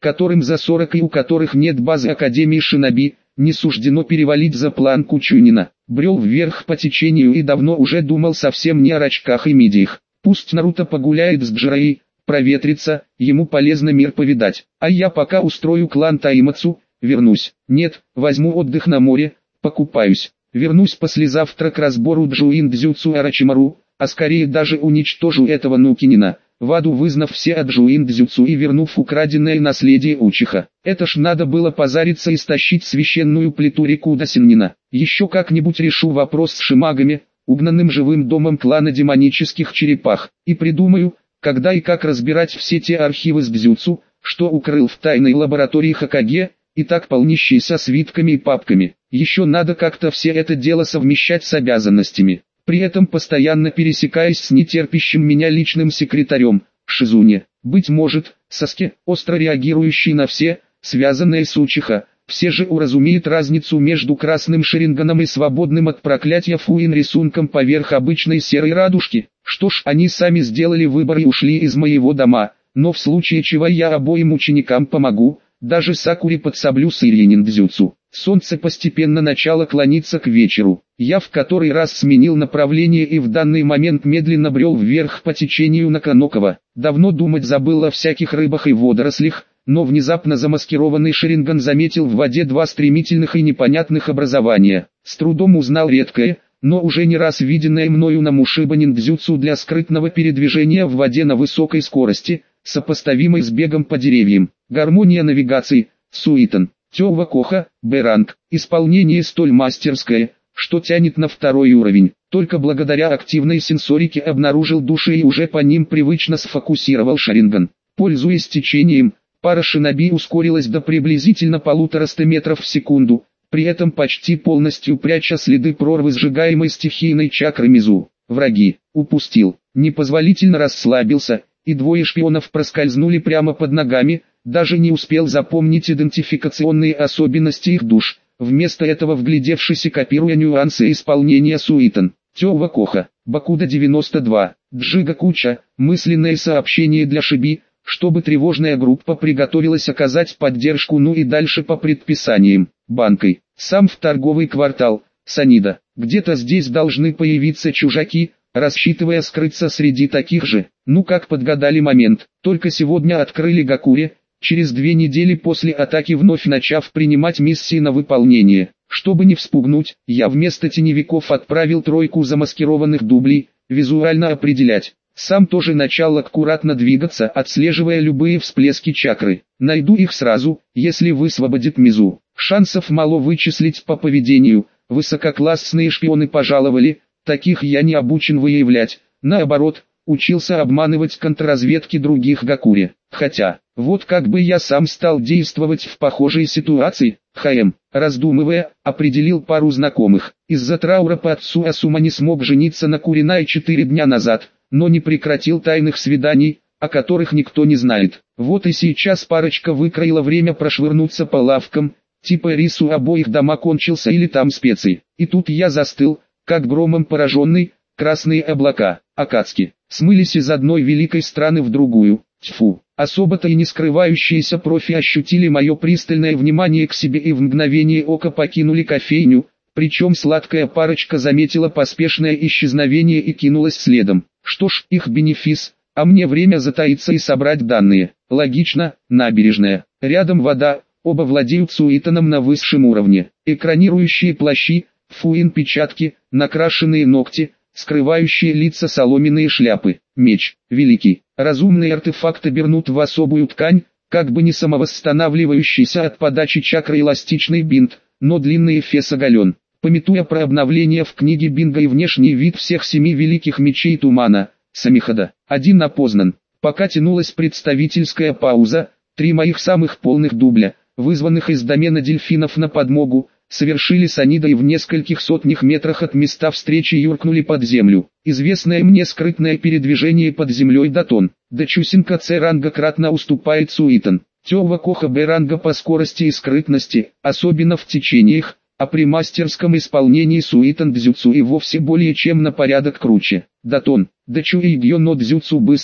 которым за сорок и у которых нет базы Академии Шиноби, не суждено перевалить за планку Чунина. Брел вверх по течению и давно уже думал совсем не о рачках и мидиях. Пусть Наруто погуляет с Джирайей, проветрится, ему полезно мир повидать. А я пока устрою клан Таймацу, вернусь. Нет, возьму отдых на море, покупаюсь. Вернусь послезавтра к разбору Джуин-дзюцу Орочимару, а скорее даже уничтожу этого Нукинина, в аду вызнав все от Джуин-дзюцу и вернув украденное наследие Учиха. Это ж надо было позариться и стащить священную плиту Рикуда Синнина. Еще как-нибудь решу вопрос с шимагами, угнанным живым домом клана демонических черепах, и придумаю, когда и как разбирать все те архивы с дзюцу, что укрыл в тайной лаборатории Хокаге, и так полнищийся свитками и папками. Еще надо как-то все это дело совмещать с обязанностями, при этом постоянно пересекаясь с нетерпящим меня личным секретарем, Шизуне. Быть может, Саске, остро реагирующий на все, связанные с Учиха, все же уразумеет разницу между красным шеринганом и свободным от проклятия Фуин рисунком поверх обычной серой радужки. Что ж, они сами сделали выбор и ушли из моего дома, но в случае чего я обоим ученикам помогу, даже Сакуре подсоблю с Ирьянин-дзюцу. Солнце постепенно начало клониться к вечеру. Я в который раз сменил направление и в данный момент медленно брел вверх по течению на Канокова. Давно думать забыл о всяких рыбах и водорослях, но внезапно замаскированный Шеринган заметил в воде два стремительных и непонятных образования. С трудом узнал редкое, но уже не раз виденное мною на Мушиба ниндзюцу для скрытного передвижения в воде на высокой скорости, сопоставимой с бегом по деревьям. Гармония навигации, Суитон, Тёва Коха, Б-ранг. Исполнение столь мастерское, что тянет на второй уровень. Только благодаря активной сенсорике обнаружил души и уже по ним привычно сфокусировал Шаринган. Пользуясь течением, пара шиноби ускорилась до приблизительно полутораста метров в секунду, при этом почти полностью пряча следы прорвы сжигаемой стихийной чакры Мизу. Враги, упустил, непозволительно расслабился, и двое шпионов проскользнули прямо под ногами, даже не успел запомнить идентификационные особенности их душ, вместо этого вглядевшись и копируя нюансы исполнения Суитон. Тёва Коха, Бакуда девяносто два, Джига Куча, мысленное сообщение для Шиби, чтобы тревожная группа приготовилась оказать поддержку, ну и дальше по предписаниям, банкой. Сам в торговый квартал, Санида, где-то здесь должны появиться чужаки, рассчитывая скрыться среди таких же. Ну как подгадали момент, только сегодня открыли Гакуре, через две недели после атаки вновь начав принимать миссии на выполнение. Чтобы не вспугнуть, я вместо теневиков отправил тройку замаскированных дублей, визуально определять. Сам тоже начал аккуратно двигаться, отслеживая любые всплески чакры. Найду их сразу, если высвободит Мизу. Шансов мало вычислить по поведению, высококлассные шпионы пожаловали, таких я не обучен выявлять, наоборот, учился обманывать контрразведки других Гакуре. Хотя, вот как бы я сам стал действовать в похожей ситуации, ХМ, раздумывая, определил пару знакомых. Из-за траура по отцу Асума не смог жениться на Куринае четыре дня назад, но не прекратил тайных свиданий, о которых никто не знает. Вот и сейчас парочка выкроила время прошвырнуться по лавкам, типа рис у обоих дома кончился или там специи. И тут я застыл, как громом пораженный, красные облака, Акацки, смылись из одной великой страны в другую. Тьфу, особо-то и не скрывающиеся профи ощутили мое пристальное внимание к себе и в мгновение ока покинули кофейню, причем сладкая парочка заметила поспешное исчезновение и кинулась следом. Что ж, их бенефис, а мне время затаиться и собрать данные. Логично, набережная, рядом вода, оба владеют Суитоном на высшем уровне. Экранирующие плащи, фуин-печатки, накрашенные ногти, скрывающие лица соломенные шляпы, меч, великий. Разумный артефакт обернут в особую ткань, как бы не самовосстанавливающийся от подачи чакры эластичный бинт, но длинный эфес оголен. Памятуя про обновление в книге Бинга и внешний вид всех семи великих мечей тумана, Самихода, один опознан. Пока тянулась представительская пауза, три моих самых полных дубля, вызванных из домена дельфинов на подмогу, совершили Санида и в нескольких сотнях метрах от места встречи юркнули под землю. Известное мне скрытное передвижение под землей Датон. Дачусинка С-ранга кратно уступает Суитон. Тёва Коха Б-ранга по скорости и скрытности, особенно в течениях, а при мастерском исполнении Суитон Дзюцу и вовсе более чем на порядок круче. Датон, Дачу и Гьоно Дзюцу быстрое,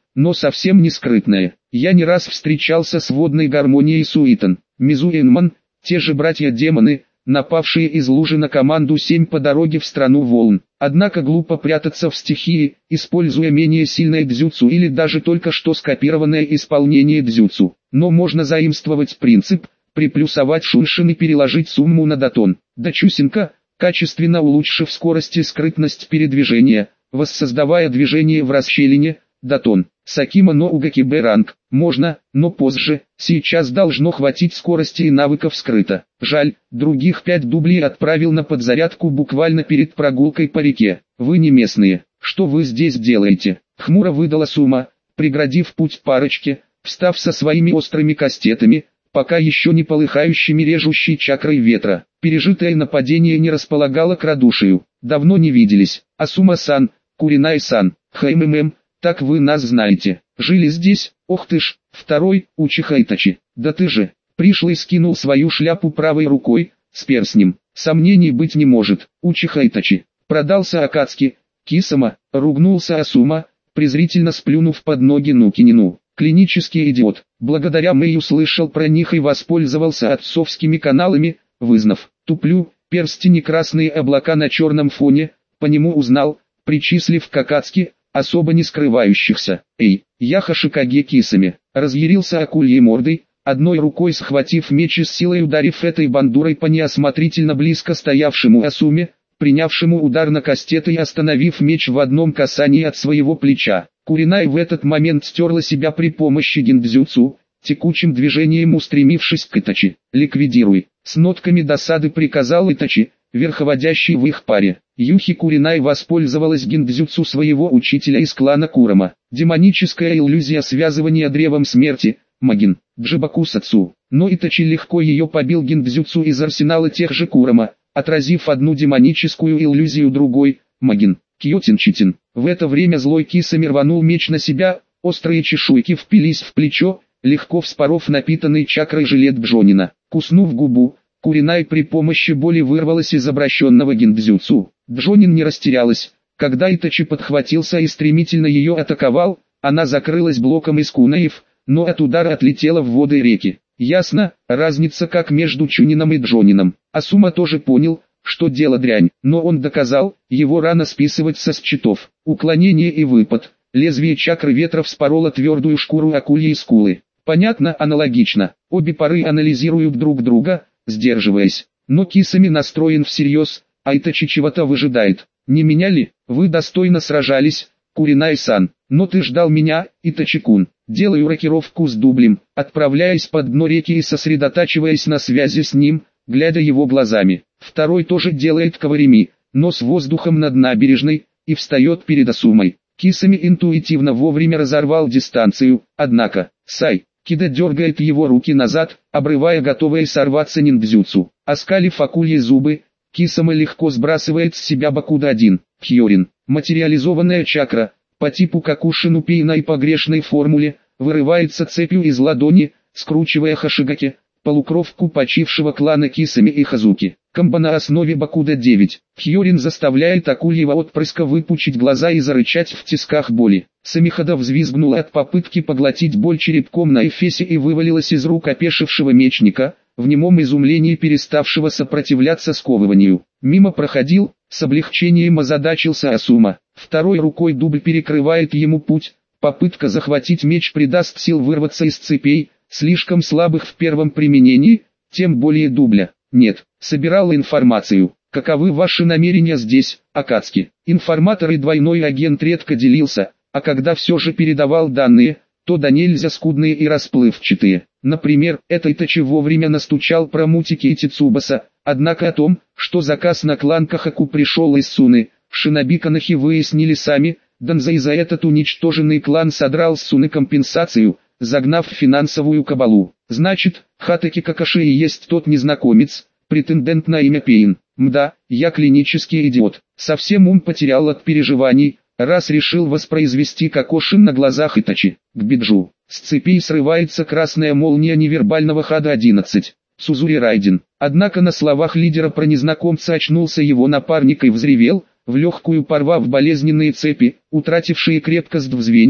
но совсем не скрытное. Я не раз встречался с водной гармонией Суитон, Мизу и Энман, те же братья-демоны, напавшие из лужи на команду семь по дороге в страну волн. Однако глупо прятаться в стихии, используя менее сильное дзюцу или даже только что скопированное исполнение дзюцу. Но можно заимствовать принцип, приплюсовать шуншин и переложить сумму на датон. Дачусинка, качественно улучшив скорость и скрытность передвижения, воссоздавая движение в расщелине, датон. Сакима но Угакибе ранг. Можно, но позже, сейчас должно хватить скорости и навыков скрыто. Жаль, других пять дублей отправил на подзарядку буквально перед прогулкой по реке. Вы не местные, что вы здесь делаете? Хмуро выдала Сума, преградив путь парочке, встав со своими острыми кастетами, пока еще не полыхающими режущей чакрой ветра. Пережитое нападение не располагало к радушию. Давно не виделись. Асума-сан, Куринай-сан, Хммм, так вы нас знаете. Жили здесь, ох ты ж, второй, Учиха Итачи. Да ты же, пришлый скинул свою шляпу правой рукой, с перстнем. Сомнений быть не может. Учиха Итачи. Продался Акацки, Кисама, ругнулся Асума, презрительно сплюнув под ноги Нукинину. Клинический идиот. Благодаря Мэй услышал про них и воспользовался отцовскими каналами, вызнав. Туплю, перстени красные облака на черном фоне, по нему узнал, причислив к Акацки, особо не скрывающихся. Эй, я Хашикаге Кисами. Разъярился акульей мордой, одной рукой схватив меч и с силой ударив этой бандурой по неосмотрительно близко стоявшему Асуме, принявшему удар на кастет и остановив меч в одном касании от своего плеча. Куринай в этот момент стерла себя при помощи гиндзюцу, текучим движением устремившись к Итачи. «Ликвидируй!» С нотками досады приказал Итачи, верховодящий в их паре. Юхи Куринай воспользовалась гиндзюцу своего учителя из клана Курама. Демоническая иллюзия связывания древом смерти, Магин, Джибакусацу. Но Итачи легко ее побил гиндзюцу из арсенала тех же Курама, отразив одну демоническую иллюзию другой, Магин, Кьотин-Читин. В это время злой Кисами рванул меч на себя, острые чешуйки впились в плечо, легко вспоров напитанный чакрой жилет Бжонина. Куснув губу, Куринай при помощи боли вырвалась из обращенного гиндзюцу. Бжонин не растерялась. Когда Итачи подхватился и стремительно ее атаковал, она закрылась блоком из кунаев, но от удара отлетела в воды реки. Ясно, разница как между Чунином и Бжонином. Асума тоже понял, что дело дрянь, но он доказал, его рано списывать со счетов. Уклонение и выпад. Лезвие чакры ветра вспороло твердую шкуру акульей скулы. Понятно, аналогично. Обе пары анализируют друг друга, сдерживаясь. Но Кисами настроен всерьез, а Итачи чего-то выжидает. Не меня ли? Вы достойно сражались, Куринай-сан. Но ты ждал меня, Итачи-кун. Делаю рокировку с дублем, отправляясь под дно реки и сосредотачиваясь на связи с ним, глядя его глазами. Второй тоже делает каварими, но с воздухом над набережной, и встает перед Асумой. Кисами интуитивно вовремя разорвал дистанцию, однако, Сай, Кида дергает его руки назад, обрывая готовые сорваться ниндзюцу. Оскалив акульи зубы, Кисама легко сбрасывает с себя Бакуда-один. Хьорин, материализованная чакра, по типу Какушину Пейна и погрешной формуле, вырывается цепью из ладони, скручивая Хашигаке, полукровку почившего клана Кисами и Хазуки. Комбо на основе Бакуда-девять. Хьорин заставляет акульего отпрыска выпучить глаза и зарычать в тисках боли. Самихада взвизгнула от попытки поглотить боль черепком на эфесе и вывалилась из рук опешившего мечника, в немом изумлении переставшего сопротивляться сковыванию. Мимо проходил, с облегчением озадачился Асума. Второй рукой дубль перекрывает ему путь, попытка захватить меч придаст сил вырваться из цепей, слишком слабых в первом применении, тем более дубля. Нет, собирал информацию. Каковы ваши намерения здесь, Акацки? Информатор и двойной агент редко делился, а когда все же передавал данные, то да нельзя скудные и расплывчатые. Например, это Итачи вовремя настучал про Мутики и Тицубаса, однако о том, что заказ на клан Кахаку пришел из Суны, в Шиноби Канахи выяснили сами, Данза и за этот уничтоженный клан содрал с Суны компенсацию, загнав в финансовую кабалу. Значит, Хатаки Какаши и есть тот незнакомец, претендент на имя Пейн. Мда, я клинический идиот, совсем ум потерял от переживаний, раз решил воспроизвести Кокошин на глазах Итачи. К Биджу. С цепей срывается красная молния невербального хода одиннадцать. Сузури Райден. Однако на словах лидера про незнакомца очнулся его напарник и взревел, в легкую порвав болезненные цепи, утратившие крепкость в звеньях,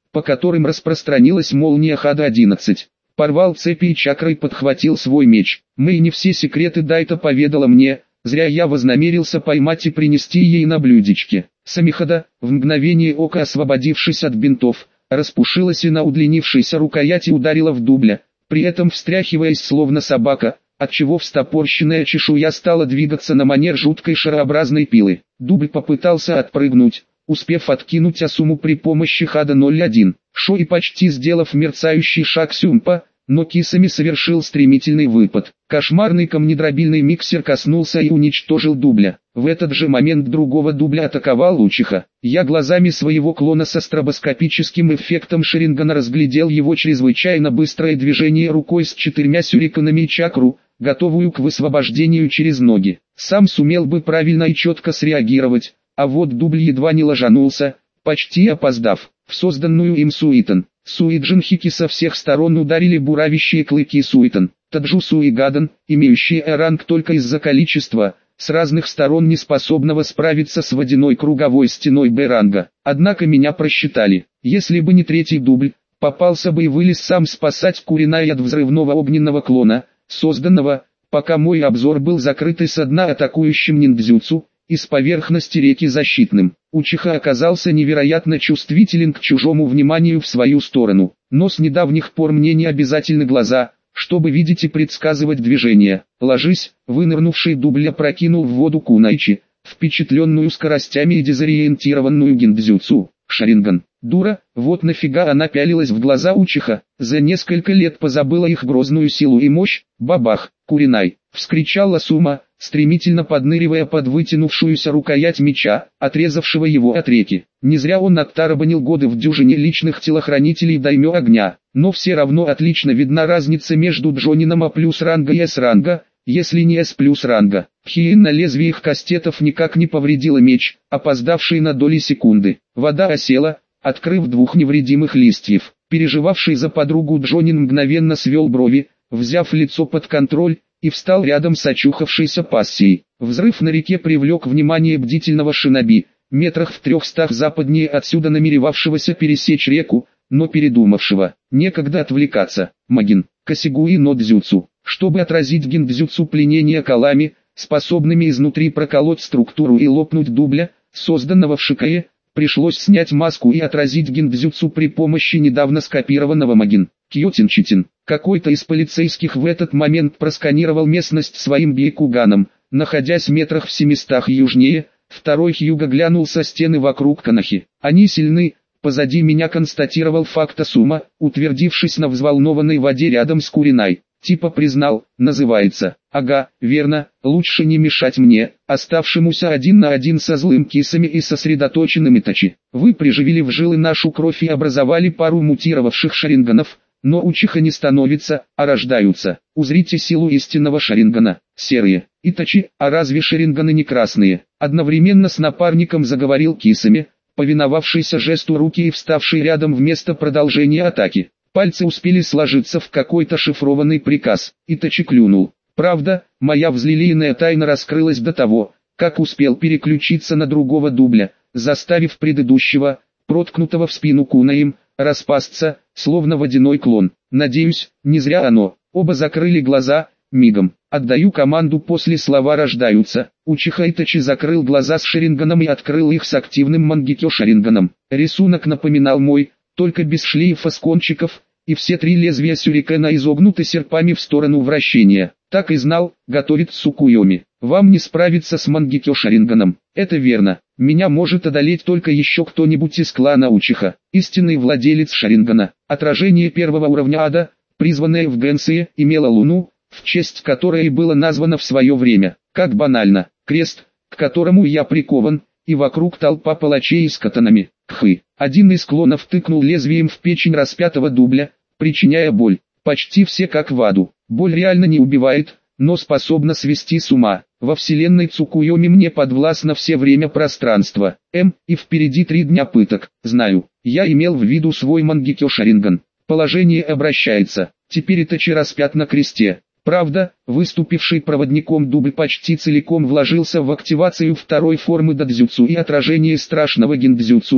по которым распространилась молния Хада одиннадцать. Порвал цепи и чакрой подхватил свой меч. Мэй не все секреты Дайта поведала мне, зря я вознамерился поймать и принести ей на блюдечке. Самихада, в мгновение ока освободившись от бинтов, распушилась и на удлинившейся рукояти ударила в дубля, при этом встряхиваясь словно собака, отчего встопорщенная чешуя стала двигаться на манер жуткой шарообразной пилы. Дубль попытался отпрыгнуть, успев откинуть Асуму при помощи Хада ноль один. Шои, почти сделав мерцающий шаг Сюмпа, но Кисами совершил стремительный выпад. Кошмарный камнедробильный миксер коснулся и уничтожил дубля. В этот же момент другого дубля атаковал Учиха. Я глазами своего клона со стробоскопическим эффектом Шарингана разглядел его чрезвычайно быстрое движение рукой с четырьмя сюриканами и чакру, готовую к высвобождению через ноги. Сам сумел бы правильно и четко среагировать, а вот дубль едва не ложанулся, почти опоздав. В созданную им Суитан, Суиджинхики со всех сторон ударили буравящие клыки Суитан. Таджусу и Гадан, имеющие ранг только из-за количества, с разных сторон не способного справиться с водяной круговой стеной Б-ранга. Однако меня просчитали. Если бы не третий дубль, попался бы и вылез сам спасать Куринай от взрывного огненного клона, созданного, пока мой обзор был закрыт и со дна атакующим ниндзюцу, и с поверхности реки защитным. Учиха оказался невероятно чувствителен к чужому вниманию в свою сторону, но с недавних пор мне не обязательны глаза, чтобы видеть и предсказывать движения. Ложись, вынырнувший дубль опрокинул в воду Кунайчи, впечатленную скоростями и дезориентированную гиндзюцу. Шаринган. Дура, вот нафига она пялилась в глаза Учиха, за несколько лет позабыла их грозную силу и мощь. Бабах, Куринай, вскричала Сума, стремительно подныривая под вытянувшуюся рукоять меча, отрезавшего его от реки. Не зря он оттарабанил годы в дюжине личных телохранителей Даймё Огня, но все равно отлично видна разница между Джонином А плюс ранга и С ранга, если не С плюс ранга. Хиин на лезвиях кастетов никак не повредила меч, опоздавший на доли секунды. Вода осела, открыв двух невредимых листьев. Переживавший за подругу Джонин мгновенно свел брови, взяв лицо под контроль, и встал рядом с очухавшейся пассией. Взрыв на реке привлек внимание бдительного шиноби, метрах в трехстах западнее отсюда намеревавшегося пересечь реку, но передумавшего. Некогда отвлекаться. Магин, Косигуи но дзюцу. Чтобы отразить гиндзюцу пленения колами, способными изнутри проколоть структуру и лопнуть дубля, созданного в Шикае, пришлось снять маску и отразить гиндзюцу при помощи недавно скопированного Магин. Кьотинчитин. Какой-то из полицейских в этот момент просканировал местность своим бейкуганом, находясь метрах в семистах южнее, второй Хьюго глянул со стены вокруг Канахи. Они сильны, позади меня констатировал факт Асума, утвердившись на взволнованной воде рядом с Куринай. Типа признал, называется. Ага, верно, лучше не мешать мне, оставшемуся один на один со злым Кисами и сосредоточенным Итачи. Вы приживили в жилы нашу кровь и образовали пару мутировавших шаринганов, но Учиха не становится, а рождаются. Узрите силу истинного шарингана. Серые. Итачи, а разве шаринганы не красные? Одновременно с напарником заговорил Кисами, повиновавшийся жесту руки и вставший рядом вместо продолжения атаки. Пальцы успели сложиться в какой-то шифрованный приказ. Итачи клюнул. Правда, моя взлелеянная тайна раскрылась до того, как успел переключиться на другого дубля, заставив предыдущего, проткнутого в спину кунаем, распасться, словно водяной клон. Надеюсь, не зря оно. Оба закрыли глаза, мигом. Отдаю команду, после слова рождаются. Учиха Итачи закрыл глаза с шаринганом и открыл их с активным мангикё шаринганом. Рисунок напоминал мой, только без шлейфа с кончиков, и все три лезвия сюрикена изогнуты серпами в сторону вращения. Так и знал, готовит Сукуйоми. Вам не справиться с мангикё шаринганом. Это верно. Меня может одолеть только еще кто-нибудь из клана Учиха. Истинный владелец шарингана. Отражение первого уровня ада, призванное в Гэнсее, имело луну, в честь которой и было названо в свое время. Как банально. Крест, к которому я прикован, и вокруг толпа палачей с катанами. Кхы. Один из клонов тыкнул лезвием в печень распятого дубля, причиняя боль. Почти все как в аду. Боль реально не убивает, но способна свести с ума. Во вселенной Цукуйоми мне подвластно все время пространство. М, и впереди три дня пыток. Знаю, я имел в виду свой мангикё шаринган. Положение обращается. Теперь Итачи распят на кресте. Правда, выступивший проводником дубль почти целиком вложился в активацию второй формы дадзюцу и отражение страшного гиндзюцу,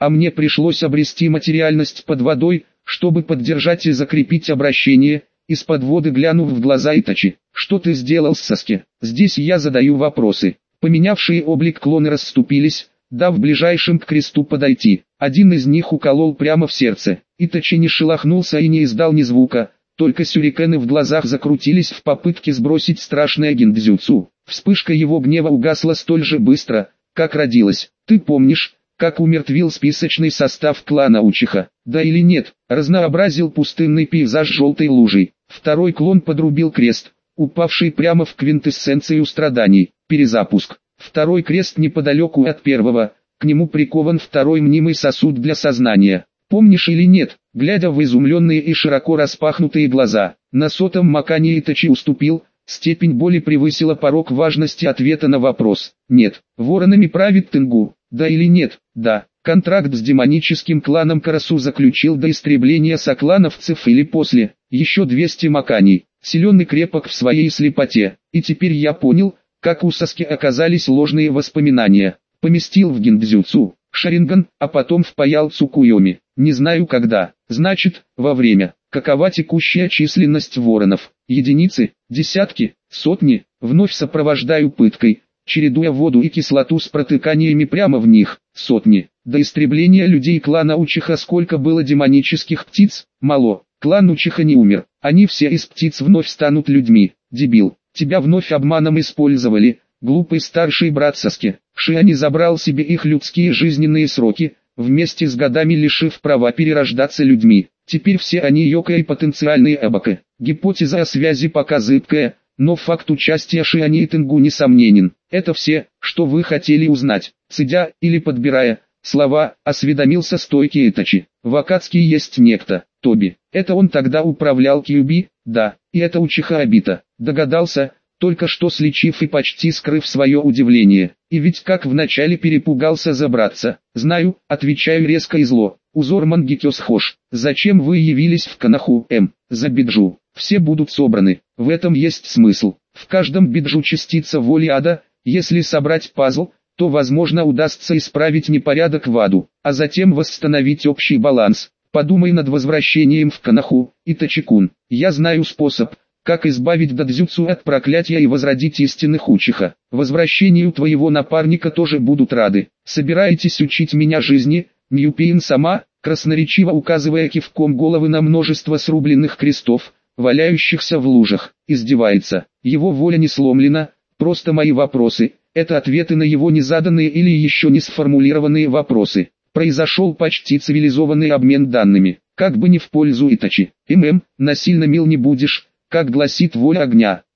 а мне пришлось обрести материальность под водой, чтобы поддержать и закрепить обращение. Из-под воды глянув в глаза Итачи: «Что ты сделал с Саски?» Здесь я задаю вопросы. Поменявшие облик клоны расступились, дав ближайшим к кресту подойти. Один из них уколол прямо в сердце. Итачи не шелохнулся и не издал ни звука, только сюрикены в глазах закрутились в попытке сбросить страшное гиндзюцу. Вспышка его гнева угасла столь же быстро, как родилась. «Ты помнишь, как умертвил списочный состав клана Учиха? Да или нет?» Разнообразил пустынный пейзаж желтой лужей. Второй клон подрубил крест, упавший прямо в квинтэссенцию страданий. Перезапуск. Второй крест неподалеку от первого, к нему прикован второй мнимый сосуд для сознания. Помнишь или нет? Глядя в изумленные и широко распахнутые глаза, на сотом маканье Итачи уступил, степень боли превысила порог важности ответа на вопрос. Нет. Воронами правит Тенгу. Да или нет? Да. Контракт с демоническим кланом Карасу заключил до истребления соклановцев или после. Еще двести маканий. Силен и крепок в своей слепоте. И теперь я понял, как у Саски оказались ложные воспоминания. Поместил в гиндзюцу Шаринган, а потом впаял Цукуйоми. Не знаю когда. Значит, во время. Какова текущая численность воронов? Единицы, десятки, сотни. Вновь сопровождаю пыткой, чередуя воду и кислоту с протыканиями прямо в них. Сотни. До истребления людей клана Учиха сколько было демонических птиц? Мало. Клан Учиха не умер. Они все из птиц вновь станут людьми. Дебил. Тебя вновь обманом использовали. Глупый старший брат Саски. Шиани забрал себе их людские жизненные сроки, вместе с годами лишив права перерождаться людьми. Теперь все они Йока и потенциальные Эбока. Гипотеза о связи пока зыбкая, но факт участия Шиани и Тенгу несомненен. Это все, что вы хотели узнать. Цедя, или подбирая слова, осведомился стойкий Итачи. В Акацки есть некто, Тоби. Это он тогда управлял Кьюби? Да. И это Учиха Обита. Догадался, только что слечив и почти скрыв свое удивление. И ведь как вначале перепугался забраться. Знаю, отвечаю резко и зло. Узор Мангекё схож. Зачем вы явились в Канаху, М? За биджу. Все будут собраны. В этом есть смысл. В каждом биджу частица воли ада. Если собрать пазл, то возможно удастся исправить непорядок в аду, а затем восстановить общий баланс. Подумай над возвращением в Канаху, Итачи-кун. Я знаю способ, как избавить дадзюцу от проклятия и возродить истинных Учиха. Возвращению твоего напарника тоже будут рады. Собираетесь учить меня жизни? Ньюпиин сама, красноречиво указывая кивком головы на множество срубленных крестов, валяющихся в лужах, издевается. Его воля не сломлена, просто мои вопросы – это ответы на его незаданные или еще не сформулированные вопросы. Произошел почти цивилизованный обмен данными, как бы не в пользу Итачи. ММ, насильно мил не будешь, как гласит воля огня.